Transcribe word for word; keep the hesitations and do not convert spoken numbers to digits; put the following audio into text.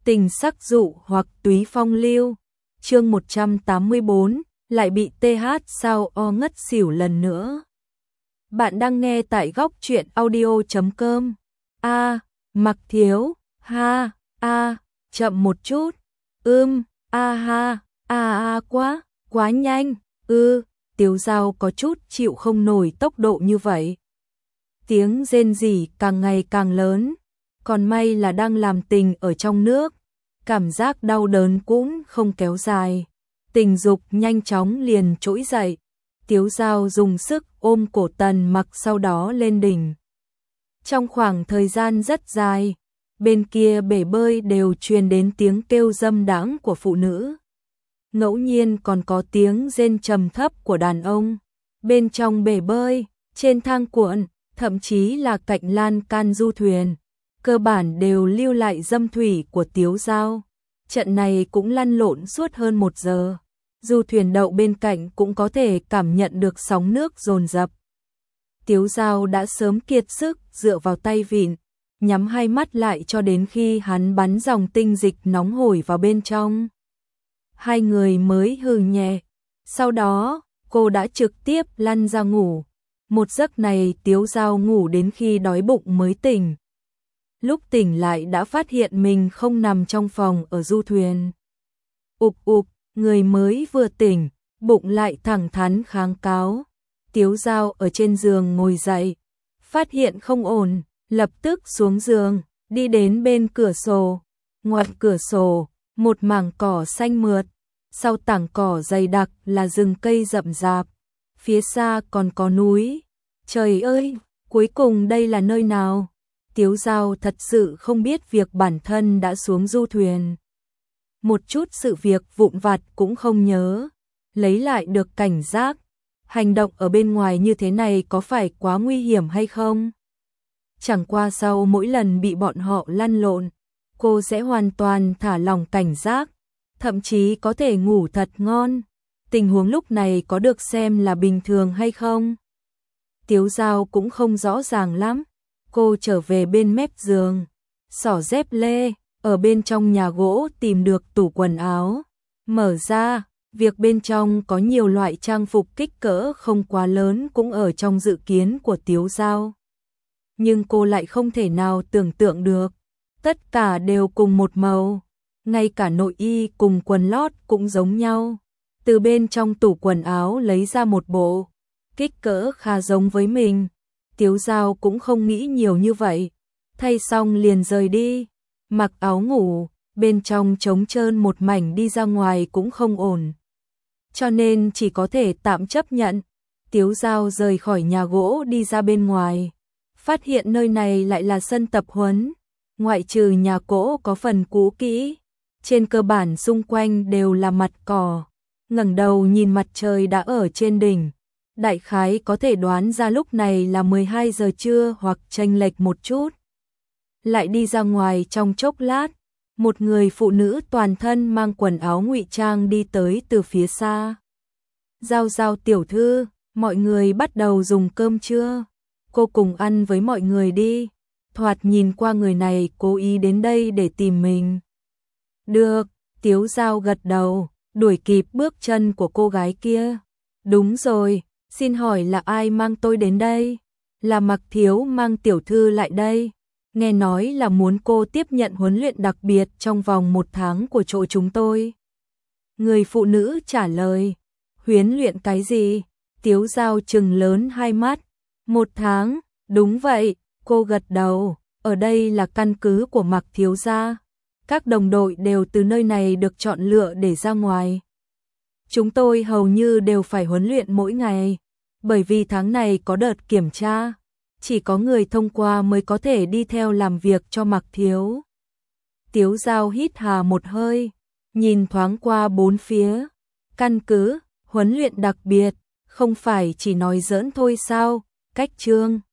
Tình sắc dụ hoặc túy phong lưu. Chương một trăm tám mươi bốn, lại bị tê hát sao o ngất xỉu lần nữa. Bạn đang nghe tại góc truyện audio chấm com. A, Mặc Thiếu, ha, a, chậm một chút. Ưm, a ha, a a quá, quá nhanh. Ư, Tiếu Dao có chút chịu không nổi tốc độ như vậy. Tiếng rên rỉ càng ngày càng lớn, còn may là đang làm tình ở trong nước, cảm giác đau đớn cũng không kéo dài. Tình dục nhanh chóng liền trỗi dậy, Tiếu Dao dùng sức ôm cổ Tần Mặc sau đó lên đỉnh. Trong khoảng thời gian rất dài, bên kia bể bơi đều truyền đến tiếng kêu dâm đãng của phụ nữ. Ngẫu nhiên còn có tiếng rên trầm thấp của đàn ông. Bên trong bể bơi, trên thang cuộn, thậm chí là cạnh lan can du thuyền, cơ bản đều lưu lại dâm thủy của Tiếu Dao. Trận này cũng lăn lộn suốt hơn một giờ. Du thuyền đậu bên cạnh cũng có thể cảm nhận được sóng nước dồn dập. Tiếu Dao đã sớm kiệt sức dựa vào tay vịn, nhắm hai mắt lại cho đến khi hắn bắn dòng tinh dịch nóng hổi vào bên trong. Hai người mới hừ nhẹ. Sau đó, cô đã trực tiếp lăn ra ngủ. Một giấc này Tiếu Dao ngủ đến khi đói bụng mới tỉnh. Lúc tỉnh lại đã phát hiện mình không nằm trong phòng ở du thuyền. Ục ục, người mới vừa tỉnh, bụng lại thẳng thắn kháng cáo. Tiếu Dao ở trên giường ngồi dậy, phát hiện không ổn, lập tức xuống giường, đi đến bên cửa sổ. Ngoài cửa sổ, một mảng cỏ xanh mượt, sau tảng cỏ dày đặc là rừng cây rậm rạp, phía xa còn có núi. Trời ơi, cuối cùng đây là nơi nào? Tiếu Dao thật sự không biết việc bản thân đã xuống du thuyền. Một chút sự việc vụn vặt cũng không nhớ, lấy lại được cảnh giác. Hành động ở bên ngoài như thế này có phải quá nguy hiểm hay không? Chẳng qua sau mỗi lần bị bọn họ lăn lộn, cô sẽ hoàn toàn thả lỏng cảnh giác, thậm chí có thể ngủ thật ngon. Tình huống lúc này có được xem là bình thường hay không? Tiếu Dao cũng không rõ ràng lắm. Cô trở về bên mép giường, xỏ dép lê, ở bên trong nhà gỗ tìm được tủ quần áo. Mở ra, việc bên trong có nhiều loại trang phục kích cỡ không quá lớn cũng ở trong dự kiến của Tiếu Dao. Nhưng cô lại không thể nào tưởng tượng được, tất cả đều cùng một màu, ngay cả nội y cùng quần lót cũng giống nhau. Từ bên trong tủ quần áo lấy ra một bộ, kích cỡ khá giống với mình. Tiếu Dao cũng không nghĩ nhiều như vậy, thay xong liền rời đi, mặc áo ngủ, bên trong trống trơn một mảnh đi ra ngoài cũng không ổn. Cho nên chỉ có thể tạm chấp nhận. Tiếu Dao rời khỏi nhà gỗ đi ra bên ngoài, phát hiện nơi này lại là sân tập huấn, ngoại trừ nhà gỗ có phần cũ kỹ, trên cơ bản xung quanh đều là mặt cỏ. Ngẩng đầu nhìn mặt trời đã ở trên đỉnh, đại khái có thể đoán ra lúc này là mười hai giờ trưa hoặc chênh lệch một chút. Lại đi ra ngoài trong chốc lát, một người phụ nữ toàn thân mang quần áo ngụy trang đi tới từ phía xa. Dao Dao tiểu thư, mọi người bắt đầu dùng cơm chưa? Cô cùng ăn với mọi người đi. Thoạt nhìn qua người này cố ý đến đây để tìm mình. Được, Tiếu Dao gật đầu, đuổi kịp bước chân của cô gái kia. Đúng rồi, xin hỏi là ai mang tôi đến đây? Là Mặc Thiếu mang tiểu thư lại đây. Nghe nói là muốn cô tiếp nhận huấn luyện đặc biệt trong vòng một tháng của chỗ chúng tôi. Người phụ nữ trả lời. Huấn luyện cái gì? Tiếu Dao trừng lớn hai mắt. Một tháng, đúng vậy, cô gật đầu. Ở đây là căn cứ của Mặc Thiếu gia. Các đồng đội đều từ nơi này được chọn lựa để ra ngoài. Chúng tôi hầu như đều phải huấn luyện mỗi ngày, bởi vì tháng này có đợt kiểm tra, chỉ có người thông qua mới có thể đi theo làm việc cho Mặc Thiếu. Tiếu Dao hít hà một hơi, nhìn thoáng qua bốn phía. Căn cứ, huấn luyện đặc biệt, không phải chỉ nói giỡn thôi sao? Cách chương